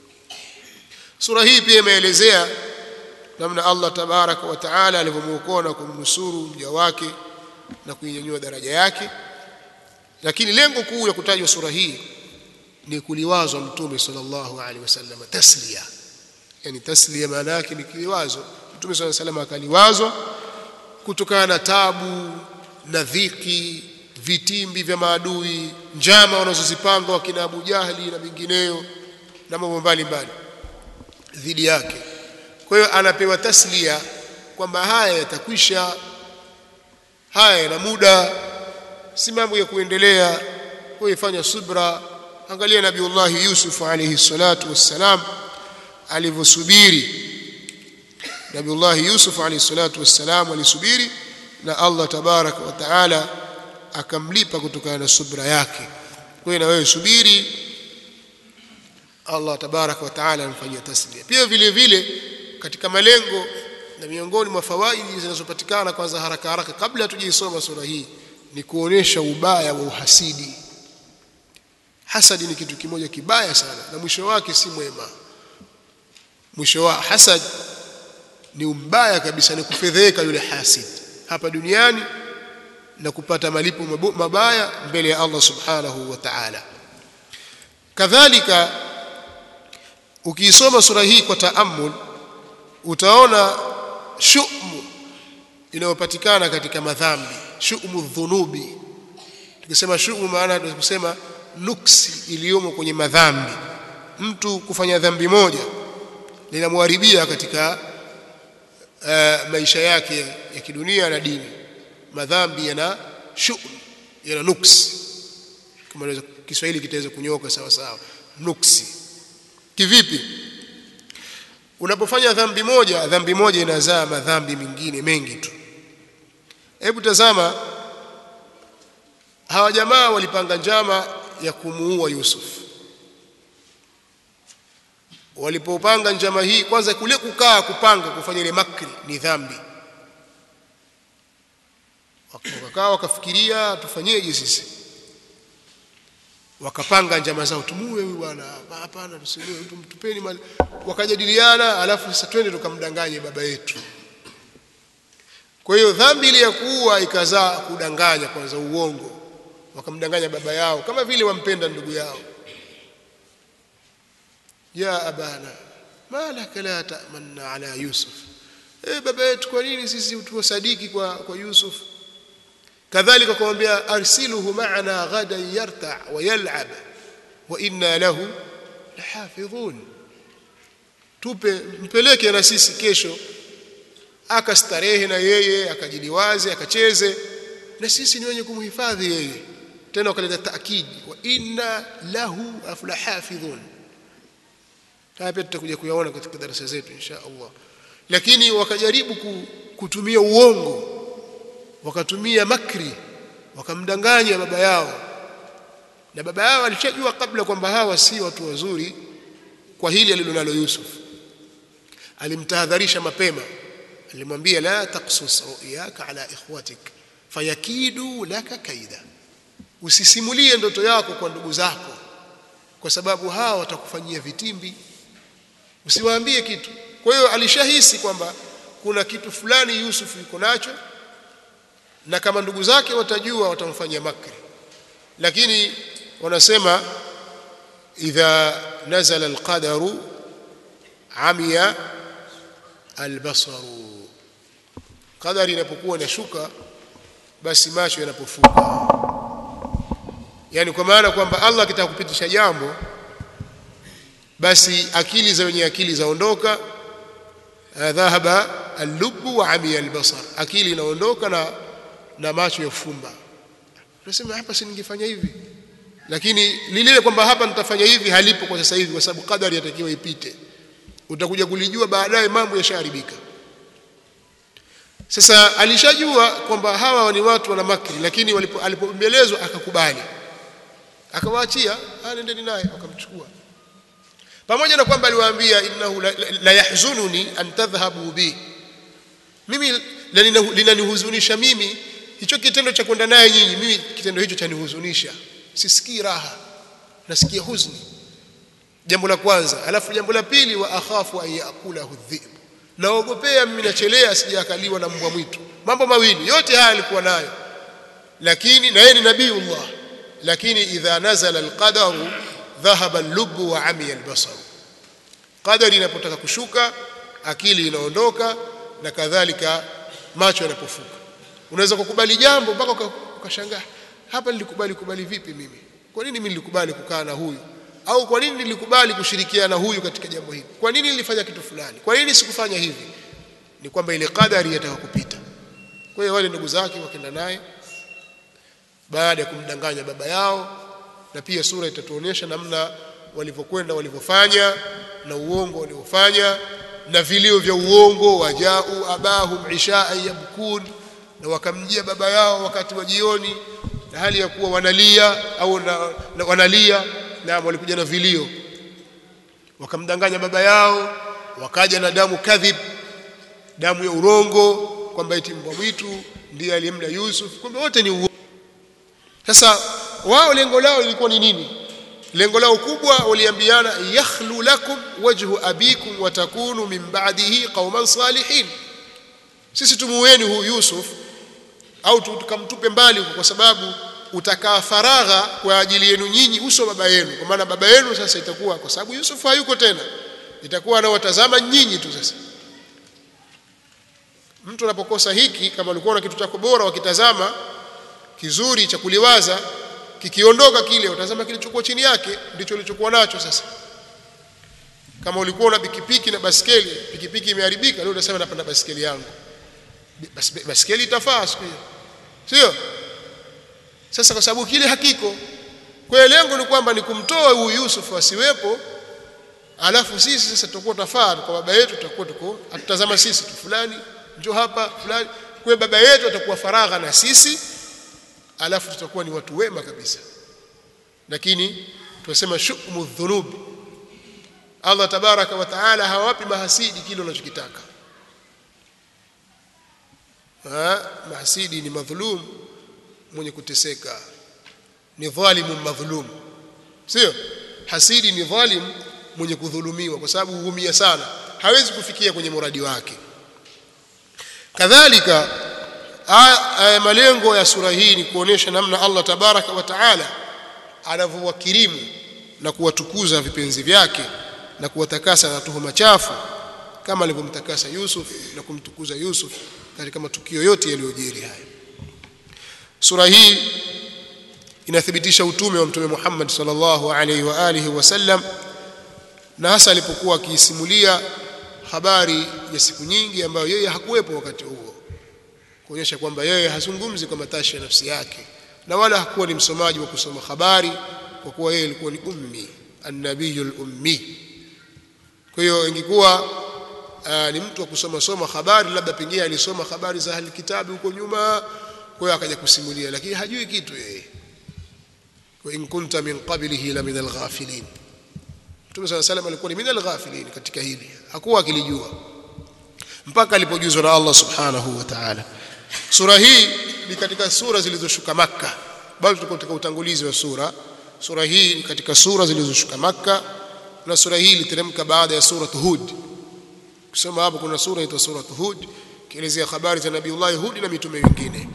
Sura hii pia imeelezea namna Allah tabaraka wa taala alivyomwokoa na kumnusuru mja wake na kuinyanyua daraja yake. Lakini lengo kuu la kutajwa sura hii ni kuliwazwa Mtume sallallahu alaihi wasallam, tasliya. Yani tasliya maana yake ni kiliwazo. Mtume sallallahu alaihi wasallam akaliwazwa kutokana na tabu na dhiki, vitimbi vya maadui, njama wanazozipanga wakina Abu Jahli na mingineyo na mambo mbalimbali dhidi yake. Kwa hiyo anapewa tasliya kwamba haya yatakwisha, haya yana muda, si mambo ya kuendelea. Kwa hiyo fanya subra. Angalia Nabiullah Yusuf alayhi salatu wassalam alivyosubiri. Nabiullah Yusuf alayhi salatu wassalam alisubiri, na Allah tabaraka wa taala akamlipa kutokana na subra yake. Kwa hiyo na wewe subiri, Allah tabaraka wa taala anafanyia tasliya. Pia vile vile katika malengo na miongoni mwa fawaidi zinazopatikana kwanza haraka haraka kabla tujaisoma sura hii ni kuonesha ubaya wa uhasidi. Hasadi ni kitu kimoja kibaya sana na mwisho wake si mwema. Mwisho wa hasad ni mbaya kabisa, ni kufedheka yule hasid hapa duniani na kupata malipo mabaya mbele ya Allah subhanahu wa ta'ala. Kadhalika ukisoma sura hii kwa taammul utaona shumu inayopatikana katika madhambi, shumu dhunubi. Tukisema shumu maana tunasema nuksi iliyomo kwenye madhambi. Mtu kufanya dhambi moja linamharibia katika uh, maisha yake ya kidunia na dini. Madhambi yana shumu, yana nuksi. Kama Kiswahili kitaweza kunyoka sawa sawa, nuksi. Kivipi? Unapofanya dhambi moja, dhambi moja inazaa madhambi mengine mengi tu. Hebu tazama, hawa jamaa walipanga njama ya kumuua Yusuf. Walipopanga njama hii, kwanza kule kukaa kupanga kufanya ile makri ni dhambi. Wakakaa wakafikiria tufanyeje sisi. Wakapanga njama zao, tumuue huyu bwana, hapana tusimuue, tupeni mali. Wakajadiliana, alafu sasa twende tukamdanganye baba yetu. Kwa hiyo dhambi ile ya kuua ikazaa kudanganya, kwanza uongo. Wakamdanganya baba yao kama vile wampenda ndugu yao. Ya abana malaka la ta'manna ala Yusuf, eh baba yetu, kwa nini sisi tuwasadiki kwa kwa Yusuf? Kadhalika kumwambia arsiluhu ma'ana ghadan yarta' wa yal'ab wa inna lahu lahafidhun, tupe mpeleke na sisi kesho akastarehe na yeye, akajiliwaze, akacheze, na sisi ni wenye kumhifadhi yeye. Tena wakaleta taakidi, wa inna lahu aflahafidhun. Haya pia tutakuja kuyaona katika darasa zetu insha Allah. Lakini wakajaribu kutumia uongo, wakatumia makri, wakamdanganya baba yao. Na baba yao alishajua kabla kwamba hawa si watu wazuri kwa hili alilonalo Yusuf. Alimtahadharisha mapema, alimwambia la taqsus ru'yaka ala ikhwatik fayakidu laka kaida, usisimulie ndoto yako kwa ndugu zako kwa sababu hawa watakufanyia vitimbi, usiwaambie kitu. Kwa hiyo alishahisi kwamba kuna kitu fulani Yusuf yuko nacho, na kama ndugu zake watajua watamfanyia makri. Lakini wanasema idha nazala alqadaru amiya albasaru, qadari inapokuwa inashuka basi macho yanapofuka. Yani kwa maana kwamba Allah akitaka kupitisha jambo basi akili za wenye akili zaondoka, dhahaba al-lubbu wa amiya al-basar, akili inaondoka na na macho yafumba. Tunasema hapa si ningefanya hivi, lakini lile kwamba hapa nitafanya hivi halipo kwa sasa hivi, kwa sababu kadari yatakiwa ipite. Utakuja kulijua baadaye, mambo yasharibika. Sasa alishajua kwamba hawa ni watu wana makri, lakini alipombelezwa akakubali, akawaachia, nendeni naye, akamchukua. Pamoja na kwamba aliwaambia innahu la, la, la yahzununi an tadhhabu bi, mimi linanihuzunisha mimi hicho kitendo cha kwenda naye nyinyi, mimi kitendo hicho chanihuzunisha, sisikii raha, nasikia huzuni. Jambo la kwanza. Alafu jambo la pili, wa akhafu an yakulahu dhib, naogopea mimi nachelea asijakaliwa na mbwa mwitu. Mambo mawili yote haya alikuwa nayo, lakini na yeye ni nabiiullah. Lakini idha nazala alqadaru dhahaba al-lubbu wa amiya al-basar, qadari inapotaka kushuka akili inaondoka, na kadhalika macho yanapofuka. Unaweza kukubali jambo mpaka ukashangaa, hapa nilikubali kubali vipi mimi? Kwa nini mimi nilikubali kukaa na huyu? Au kwa nini nilikubali kushirikiana na huyu katika jambo hili? Kwa nini nilifanya kitu fulani? Kwa nini sikufanya hivi? Ni kwamba ile qadari yataka kupita. Kwa hiyo wale ndugu zake wakaenda naye baada ya kumdanganya baba yao, na pia sura itatuonyesha namna walivyokwenda, walivyofanya na uongo waliofanya na vilio vya uongo. Wajau abahum ishaa yabkun, na wakamjia baba yao wakati wa jioni na hali ya kuwa wanalia au na, na wanalia na walikuja na vilio. Wakamdanganya baba yao, wakaja na damu kadhib, damu ya urongo, kwamba eti mbwa mwitu ndiye aliyemla Yusuf. Kumbe wote ni uongo. Sasa wao lengo lao lilikuwa ni nini? Lengo lao kubwa waliambiana yakhlu lakum wajhu abikum wa takunu min ba'dihi qauman salihin. Sisi tumuweni huyu Yusuf au tukamtupe mbali kwa sababu utakaa faragha kwa ajili yenu nyinyi uso baba yenu, kwa maana baba yenu sasa itakuwa, kwa sababu Yusuf hayuko tena, itakuwa anawatazama nyinyi tu. Sasa mtu anapokosa hiki, kama ulikuwa na kitu chako bora wakitazama kizuri cha kuliwaza, kikiondoka kile utazama kilichokuwa chini yake, ndicho ulichokuwa nacho. Sasa kama ulikuwa na pikipiki na baskeli, pikipiki imeharibika, leo utasema napanda baskeli yangu, bas baskeli itafaa siku hiyo, sio? Sasa kwa sababu kile hakiko, kwa lengo ni kwamba ni kumtoa huyu Yusuf asiwepo, alafu sisi sasa tutakuwa tafaa kwa baba yetu, tutakuwa tuko atutazama sisi tu, fulani njoo hapa, fulani. Kwa baba yetu atakuwa faragha na sisi, alafu tutakuwa ni watu wema kabisa. Lakini tunasema shukmu dhunub, Allah tabaraka wa taala hawapi mahasidi kile wanachokitaka. Ha, mahasidi ni madhulum, mwenye kuteseka, ni dhalimu madhulum, sio? Hasidi ni dhalim, mwenye kudhulumiwa, kwa sababu huumia sana, hawezi kufikia kwenye muradi wake. Kadhalika aya malengo ya sura hii ni kuonesha namna Allah tabaraka wa taala anavyowakirimu na kuwatukuza vipenzi vyake na kuwatakasa na tuhuma chafu, kama alivyomtakasa Yusuf na kumtukuza Yusuf katika matukio yote yaliyojiri haya. Sura hii inathibitisha utume wa Mtume Muhammad sallallahu alaihi wa alihi wasallam, na hasa alipokuwa akisimulia habari ya siku nyingi ambayo yeye hakuwepo wakati huo, kuonyesha kwamba yeye hazungumzi kwa matashi ya nafsi yake na wala hakuwa ni msomaji wa kusoma habari, kwa kuwa yeye alikuwa ni ummi, an-nabiyul ummi. Kwa hiyo ingekuwa ni mtu wa kusoma soma habari, labda pengine alisoma habari za ahli kitabu huko nyuma, kwa hiyo akaja kusimulia, lakini hajui kitu yeye. Wa in kunta min qablihi la min al-ghafilin. Mtume صلى الله عليه وسلم alikuwa ni min al-ghafilin katika hili, hakuwa akilijua mpaka alipojuzwa na Allah subhanahu wa ta'ala. Sura hii ni katika sura zilizoshuka Makka, bali tuko katika utangulizi wa sura. Sura hii ni katika sura zilizoshuka Makka, na sura hii iliteremka baada ya sura Hud. Kusoma hapo kuna sura inaitwa sura Hud, kielezea habari za Nabiiullah Hud na mitume wengine.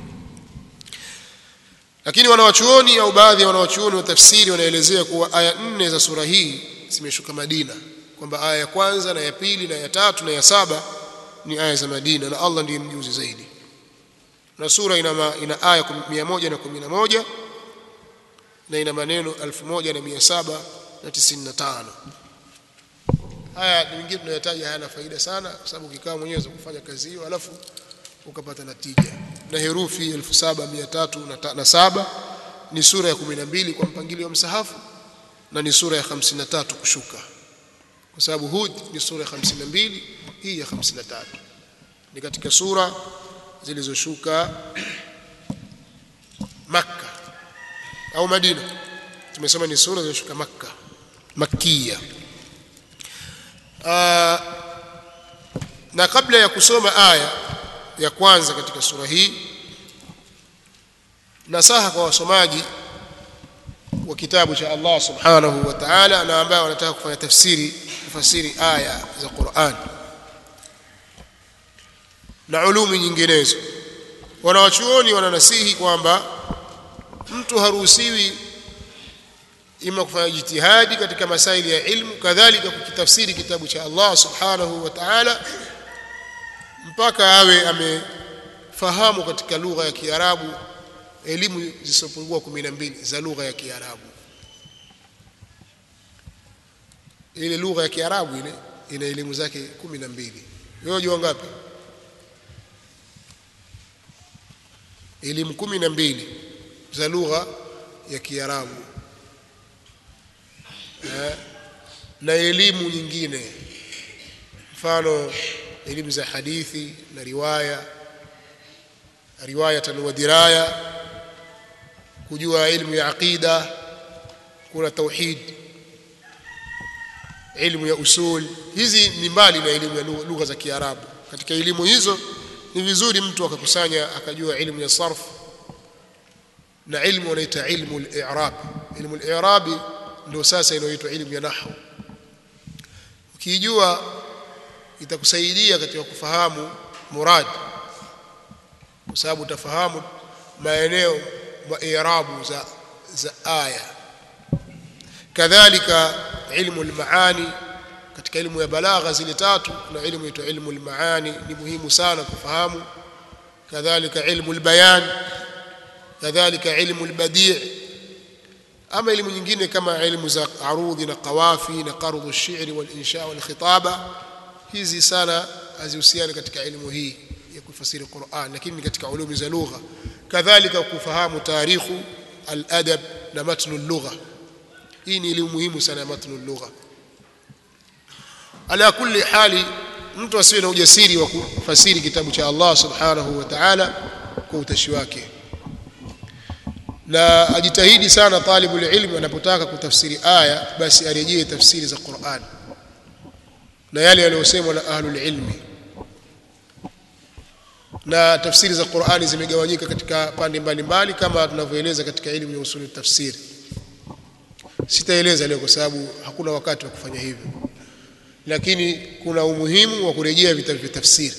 Lakini wanawachuoni au baadhi ya wanawachuoni wa tafsiri wanaelezea kuwa aya nne za sura hii zimeshuka Madina, kwamba aya ya kwanza na ya pili na ya tatu na ya saba ni aya za Madina, na Allah ndiye mjuzi zaidi. Na sura ina ma, ina aya mia moja kumi na moja na ina maneno elfu moja mia saba tisini na tano. Haya mengine tunayataja hayana faida sana, kwa sababu ukikaa mwenyewe kufanya kazi hiyo alafu ukapata natija. Na herufi elfu saba mia tatu na saba ni sura ya kumi na mbili kwa mpangilio wa msahafu, na ni sura ya hamsini na tatu kushuka, kwa sababu Hud ni sura ya hamsini na mbili, hii ya hamsini na tatu. Ni katika sura zilizoshuka Makka au Madina. Tumesema ni sura zilizoshuka Makka, Makkia. Aa, na kabla ya kusoma aya ya kwanza katika sura hii, nasaha kwa wasomaji wa kitabu cha Allah subhanahu wa ta'ala na ambao wanataka kufanya tafsiri kufasiri aya za Qur'an na ulumi nyinginezo. Wanawachuoni wananasihi kwamba mtu haruhusiwi ima kufanya jitihadi katika masaili ya ilmu, kadhalika kukitafsiri kitabu cha Allah subhanahu wa ta'ala mpaka awe amefahamu katika lugha ya Kiarabu elimu zisizopungua kumi na mbili za lugha ya Kiarabu. Ile lugha ya Kiarabu ile ina elimu zake kumi na mbili. Wewe unajua ngapi? Elimu kumi na mbili za lugha ya Kiarabu. Na elimu nyingine, mfano elimu za hadithi na riwaya, riwaya wa diraya, kujua elimu ya aqida, kuna tauhid, elimu ya usul. Hizi ni mbali na elimu ya lugha za Kiarabu. Katika elimu hizo ni vizuri mtu akakusanya akajua elimu ya sarf na ilmu wanaita ilmu al-i'rab. Ilmu al-i'rab ndio sasa inaitwa ilmu ya nahwu. Ukijua itakusaidia katika kufahamu murad, kwa sababu utafahamu maeneo wa i'rabu za za aya. Kadhalika ilmu al-maani, katika ilmu ya balagha zile tatu na ilmu inaitwa ilmu al-maani, ni muhimu sana kufahamu. Kadhalika ilmu al-bayan, kadhalika ilmu al-badi'. Ama elimu nyingine kama ilmu za arudhi na qawafi na qardu ash-shi'ri wal-insha wal-khitaba, hizi sana hazihusiani katika elimu hii ya kufasiri Qur'an, lakini katika ulumi za lugha. Kadhalika kufahamu tarikhu al-adab na matnu al-lugha, hii ni elimu muhimu sana ya matnu al-lugha. Ala kulli hali, mtu asiwe na ujasiri wa kufasiri kitabu cha Allah subhanahu wa ta'ala kwa utashi wake, na ajitahidi sana talibul ilmi anapotaka kutafsiri aya basi arejee tafsiri za Qur'an na yale yaliyosemwa na ahlul ilmi. Na tafsiri za Qur'ani zimegawanyika katika pande mbalimbali kama tunavyoeleza katika elimu ya usuli tafsiri. Sitaeleza leo kwa sababu hakuna wakati wa kufanya hivyo, lakini kuna umuhimu wa kurejea vitabu vya tafsiri.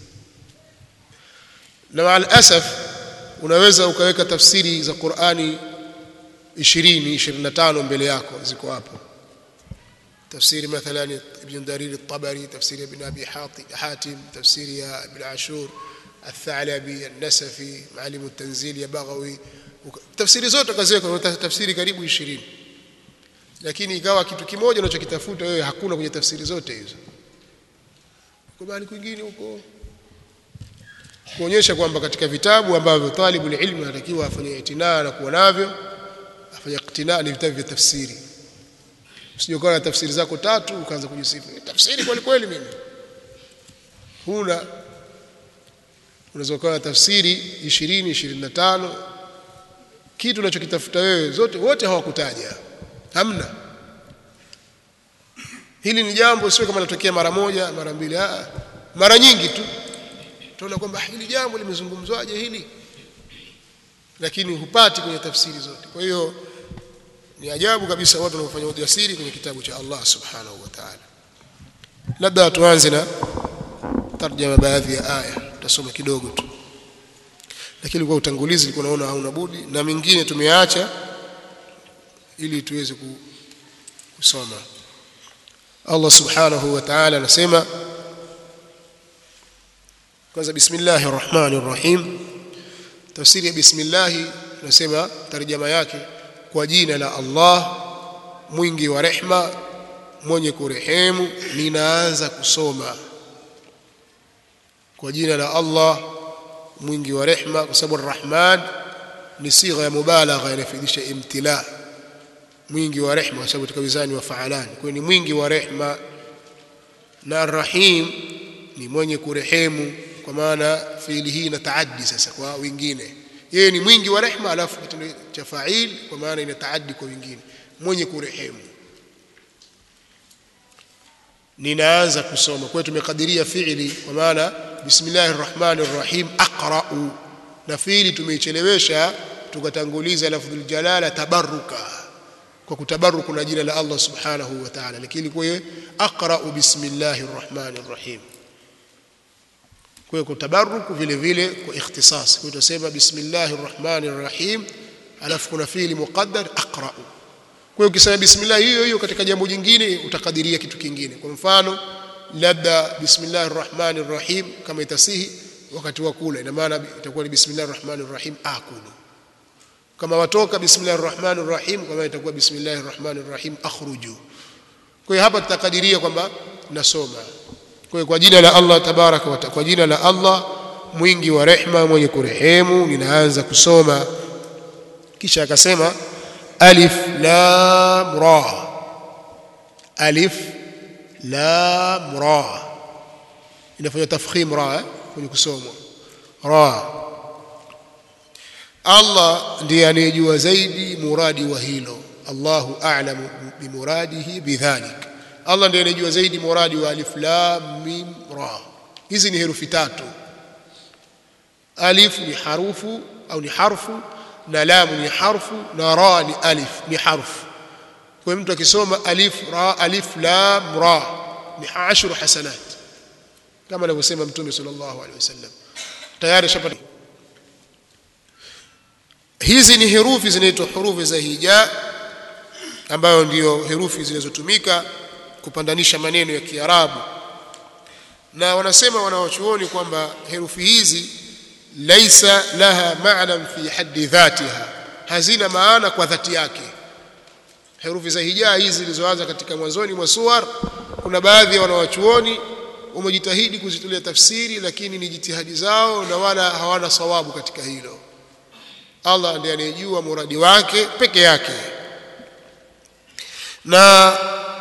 Na maal asaf unaweza ukaweka tafsiri za Qur'ani ishirini ishirini na tano mbele yako, ziko hapo. Tafsiri mathalan Ibn Darir al-Tabari, tafsiri Ibn Abi Hatim, tafsiri ya Ibn Ashur al-Thalabi, al-Nasafi, Maalim al-Tanzil ya Baghawi. Tafsiri zote kaziweka tafsiri karibu ishirini, lakini ikawa kitu kimoja unachokitafuta wewe hakuna kwenye tafsiri zote hizo, kwa bali kwingine huko, kuonyesha kwamba katika vitabu ambavyo talibul ilmi anatakiwa afanye itinaa na kuwa navyo, afanye itinaa ni vitabu vya tafsiri. Usijokuwa na tafsiri zako tatu ukaanza kujisifu tafsiri kweli kweli mimi huna. Unaweza kuwa na tafsiri ishirini ishirini na tano, kitu unachokitafuta wewe zote wote hawakutaja, hamna. Hili ni jambo sio kama linatokea mara moja mara mbili, ah, mara nyingi tu tunaona kwamba hili jambo limezungumzwaje hili, lakini hupati kwenye tafsiri zote. Kwa hiyo ni ajabu kabisa watu wanaofanya ujasiri kwenye kitabu cha Allah subhanahu wa ta'ala. Labda tuanze na tarjama baadhi ya aya, tutasoma kidogo tu, lakini kwa utangulizi nilikuwa naona hauna budi, na mingine tumeacha ili tuweze kusoma. Allah subhanahu wa ta'ala anasema kwanza, bismillahir rahmanir rahim. Tafsiri ya bismillah tunasema tarjama yake, kwa jina la Allah mwingi wa rehma mwenye kurehemu ninaanza kusoma. Kwa jina la Allah mwingi wa rehma, kwa sababu arrahman ni sigha ya mubalagha inafidisha imtila, mwingi wa rehma kwa sababu tukawizani wa faalan, kwa ni mwingi wa rehma. Na arrahim ni mwenye kurehemu, kwa maana fiili hii inataaddi sasa kwa wengine. Yeye ni mwingi wa rehma alafu kitendo cha fa'il kwa maana inataaddi kwa wengine, mwenye kurehemu. Ninaanza kusoma, kwa hiyo tumekadiria fiili kwa maana bismillahir rahmanir rahim aqra'u, na fiili tumeichelewesha tukatanguliza lafdhul jalala tabarruka, kwa kutabaruku na jina la Allah subhanahu wa ta'ala, lakini kwa hiyo aqra'u bismillahir rahmanir rahim. Kwa hiyo tabaruku vile vile kwa ikhtisas, kwa hiyo tunasema bismillahir rahmanir rahim alafu kuna fiili muqaddar aqra'u. Kwa hiyo ukisema bismillah hiyo hiyo katika jambo jingine utakadiria kitu kingine. Kwa mfano labda bismillahir rahmanir rahim kama itasihi wakati wa kula, ina maana itakuwa ni bismillahir rahmanir rahim akulu. Kama watoka bismillahir rahmanir rahim, kama itakuwa bismillahir rahmanir rahim akhruju. Kwa hiyo hapa tutakadiria kwamba nasoma. Kwa hiyo kwa jina la Allah tabaraka wa taala, kwa jina la Allah mwingi wa rehma mwenye kurehemu ninaanza kusoma. Kisha akasema alif lam ra, alif lam ra inafanya tafkhim ra kwenye kusoma ra. Allah ndiye anejua zaidi muradi wa hilo, Allahu a'lamu bimuradihi bidhalik. Allah ndiye anejua zaidi muradi wa alif lam mim ra. Hizi ni herufi tatu. Alif ni harufu au ni harfu, na lam ni harfu na ra ni alif ni harfu. Kwa mtu akisoma alif ra alif lam ra ni ashru hasanat kama alivyosema Mtume sallallahu alaihi wasallam, tayari shapata. Hizi ni herufi zinaitwa hurufi za hija, ambayo ndio herufi zinazotumika kupandanisha maneno ya Kiarabu. Na wanasema wanawachuoni kwamba herufi hizi laisa laha ma'na fi haddi dhatiha, hazina maana kwa dhati yake. Herufi za hija hizi zilizoanza katika mwanzoni mwa suwar, kuna baadhi ya wanawachuoni wamejitahidi kuzitolea tafsiri, lakini ni jitihadi zao na wala hawana sawabu katika hilo. Allah ndiye anayejua muradi wake peke yake. Na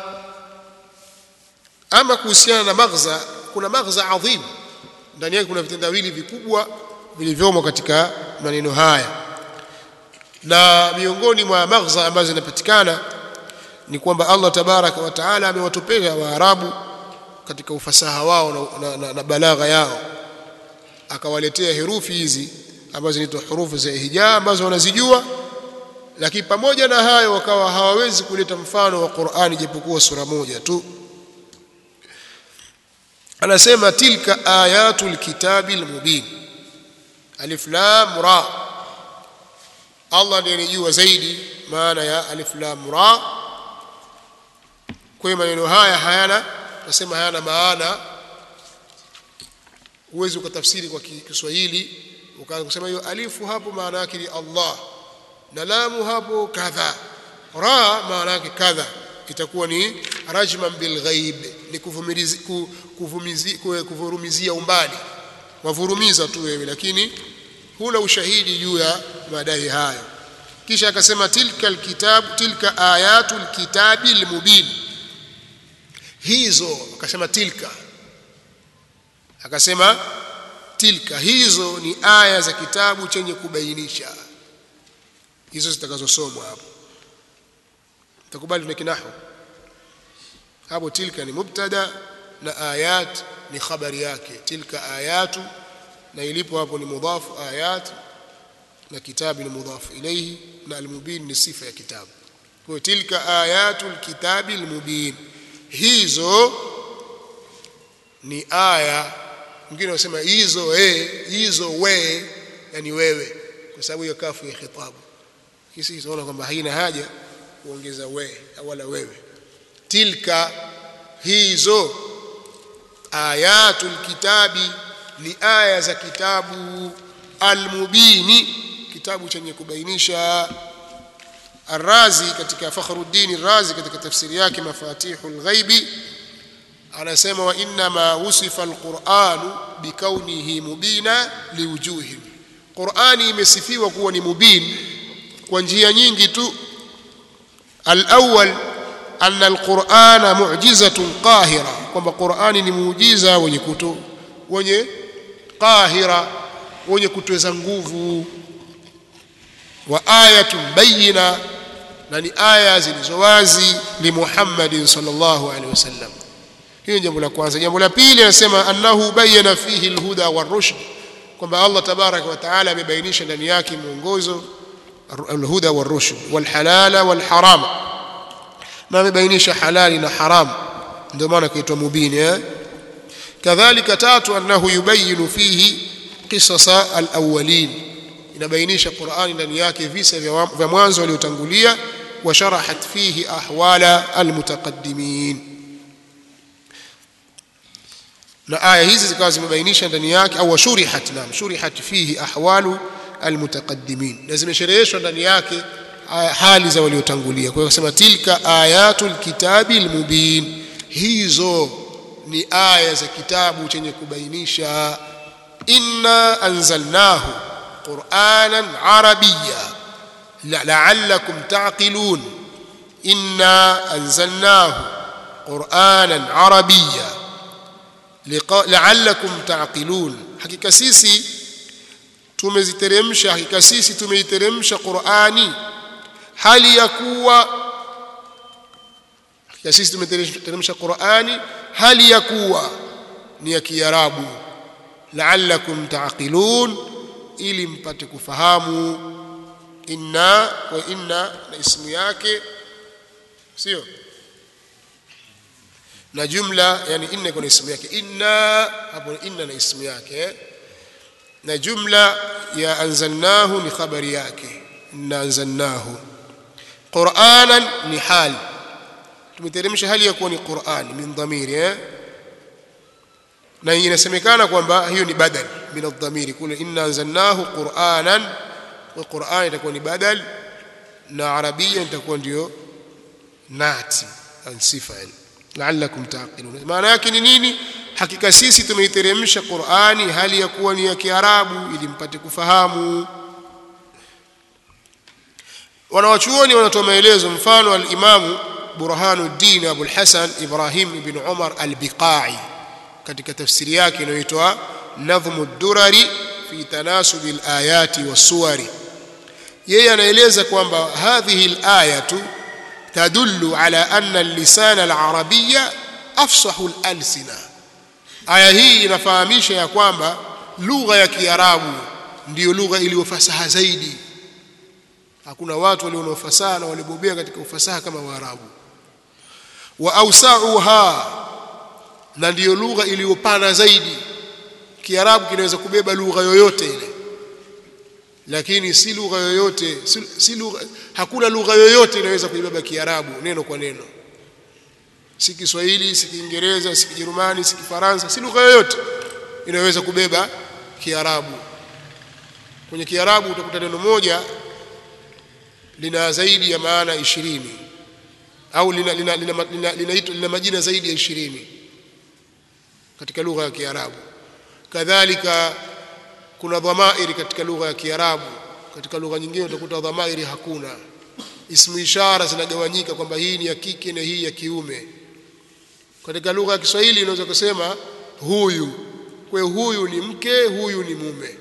ama kuhusiana na maghza, kuna maghza adhim ndani yake, kuna vitendawili vikubwa vilivyomo katika maneno haya. Na miongoni mwa maghza ambazo zinapatikana ni kwamba Allah tabaraka wa taala amewatopea Waarabu katika ufasaha wao na, na, na, na balagha yao, akawaletea herufi hizi ambazo zinaitwa hurufu za hija ambazo wanazijua, lakini pamoja na hayo wakawa hawawezi kuleta mfano wa Qur'ani japokuwa sura moja tu. Anasema tilka ayatul kitabil mubin, alif lam ra. Allah ndiye anajua zaidi maana ya alif lam ra. Kwa maneno haya hayana, nasema hayana maana, uwezo ukatafsiri kwa Kiswahili ukaanza kusema hiyo alifu hapo maana yake ni Allah na lamu hapo kadha, ra maana yake kadha, itakuwa ni rajman bil ghaib, ni kuvumilizi kuvumizi kuvurumizia umbali, wavurumiza tu wewe, lakini huna ushahidi juu ya madai hayo. Kisha akasema tilka alkitab, tilka ayatul kitabil mubin, hizo akasema tilka, akasema tilka, hizo ni aya za kitabu chenye kubainisha. Hizo zitakazosomwa hapo takubali na kinahu hapo. Tilka ni mubtada na ayat ni khabari yake, tilka ayatu, na ilipo hapo ni mudhafu ayat, na kitabu ni mudhafu ilayhi, na almubin ni sifa ya kitabu. Kwa tilka ayatul kitabil mubin, hizo ni aya. Mwingine anasema hizo eh hizo we, yani wewe, kwa sababu hiyo kafu ya khitabu. Kisi tunaona kwamba haina haja kuongeza we wala wewe. Tilka, hizo, ayatul kitabi, ni aya za kitabu, almubini, kitabu chenye kubainisha. Ar-Razi katika Fakhruddin Ar-Razi katika tafsiri yake Mafatihul Ghaibi anasema wa inna ma wusifa al-Qur'anu bikaunihi mubina liwujuhi, Qur'ani imesifiwa kuwa ni mubin kwa njia nyingi tu. Al-awwal anna al-Qur'ana mu'jizatun qahira, kwamba Qur'ani ni muujiza wenye kuto wenye qahira, wenye kutweza nguvu. Wa ayatun bayyina, na ni aya zilizowazi, li Muhammadin sallallahu alaihi wasallam. Hiyo jambo la kwanza. Jambo la pili anasema annahu bayyana fihi alhuda warushd, kwamba Allah tabaraka wa taala amebainisha ndani yake mwongozo, alhuda warushd, walhalala walharam, na amebainisha halali na haram, ndio maana kaitwa mubin. eh kadhalika tatu, annahu yubayinu fihi qisasa alawwalin, inabainisha Qur'ani ndani yake visa vya mwanzo waliotangulia, wa sharahat fihi ahwala almutaqaddimin, na aya hizi zikawa zimebainisha ndani yake, au shurihat nam shurihat fihi ahwalu almutaqaddimin, na zimeshereheshwa ndani yake hali za waliotangulia. Kwa hiyo kusema tilka ayatul kitabil mubin, hizo ni aya za kitabu chenye kubainisha. Inna anzalnahu qur'anan arabiyya la'allakum ta'qilun, inna anzalnahu qur'anan arabiyya la'allakum ta'qilun, hakika sisi tumeziteremsha hakika sisi tumeiteremsha Qur'ani hali ya kuwa hakika sisi tumeiteremsha Qur'ani hali ya kuwa ni ya Kiarabu, la'allakum ta'qilun, ili mpate kufahamu, inna wa inna na ismu yake sio na jumla yani inna kuna ismu yake inna hapo inna na ismu yake na jumla ya anzalnahu ni khabari yake inna anzalnahu qur'anan ni hal tumeteremsha hali ya kuwa ni Qur'an min dhamiri eh na inasemekana kwamba hiyo ni badal min ad-dhamiri kule inna anzalnahu qur'anan wa qur'an itakuwa ni badal na arabia itakuwa ndio nati an sifa la'allakum taqilun maana yake ni nini hakika sisi tumeiteremsha Qur'ani hali ya kuwa ni ya Kiarabu ili mpate kufahamu wanawachuoni wanatoa maelezo mfano al-Imam Burhanuddin Abu al-Hasan Ibrahim ibn Umar al-Biqai katika tafsiri yake inayoitwa Nadhmu ad-Durari fi tanasub al-ayati was-suwari yeye anaeleza kwamba hadhihi al-ayatu tadullu ala anna al-lisan al-arabiyya afsahu al-alsina aya hii inafahamisha ya kwamba lugha ya Kiarabu ndiyo lugha iliyofasaha zaidi hakuna watu walio na ufasaha na walibobea katika ufasaha kama Waarabu wa awsa'uha na ndiyo lugha iliyopana zaidi Kiarabu kinaweza kubeba lugha yoyote ile lakini si lugha yoyote si, si lugha hakuna lugha yoyote inaweza kuibeba Kiarabu neno kwa neno si Kiswahili si Kiingereza si Kijerumani si Kifaransa si lugha yoyote inaweza kubeba Kiarabu kwenye Kiarabu utakuta neno moja lina zaidi ya maana ishirini au lina lina lina, lina, lina, lina majina zaidi ya ishirini katika lugha ya Kiarabu kadhalika kuna dhamairi katika lugha ya Kiarabu katika lugha nyingine utakuta dhamairi hakuna ismu ishara zinagawanyika kwamba hii ni ya kike na hii ya kiume katika lugha ya Kiswahili unaweza kusema huyu kwa huyu ni mke huyu ni mume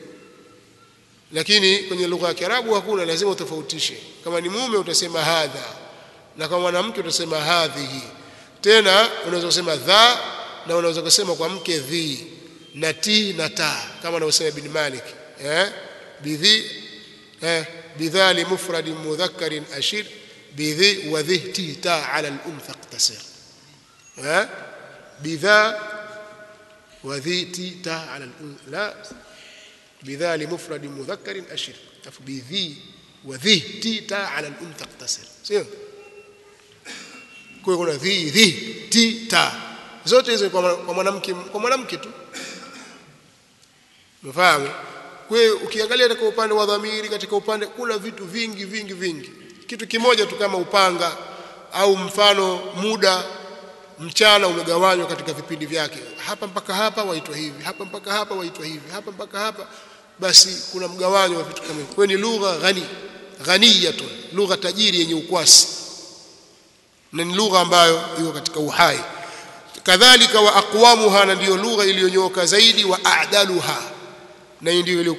lakini kwenye lugha ya Kiarabu hakuna lazima utofautishe kama ni mume utasema hadha na kama mwanamke utasema hadhihi tena unaweza kusema dha na unaweza kusema kwa mke dhi na ti na ta kama anavyosema Ibn Malik eh bidhi eh bidhali mufrad mudhakkarin ashir bidhi wa dhi ti ta ala al-untha iqtasir eh bidha wa dhi ti ta ala al-untha la bidhali mufrad mudhakkarin ashir afu bidhi wa dhi ti ta ala al-untha iqtasir sio kwa kuna dhi dhi ti ta zote hizo kwa mwanamke kwa mwanamke tu unafahamu kwa ukiangalia katika upande wa dhamiri katika upande kuna vitu vingi vingi vingi kitu kimoja tu kama upanga au mfano muda mchana umegawanywa katika vipindi vyake hapa mpaka hapa waitwa hivi hapa mpaka hapa waitwa hivi hapa mpaka hapa basi kuna mgawanyo wa vitu kama hivyo kwa ni lugha ghani ghaniyatun lugha tajiri yenye ukwasi na ni lugha ambayo iko katika uhai kadhalika wa aqwamuha na ndio lugha iliyonyooka zaidi wa a'daluha na ndio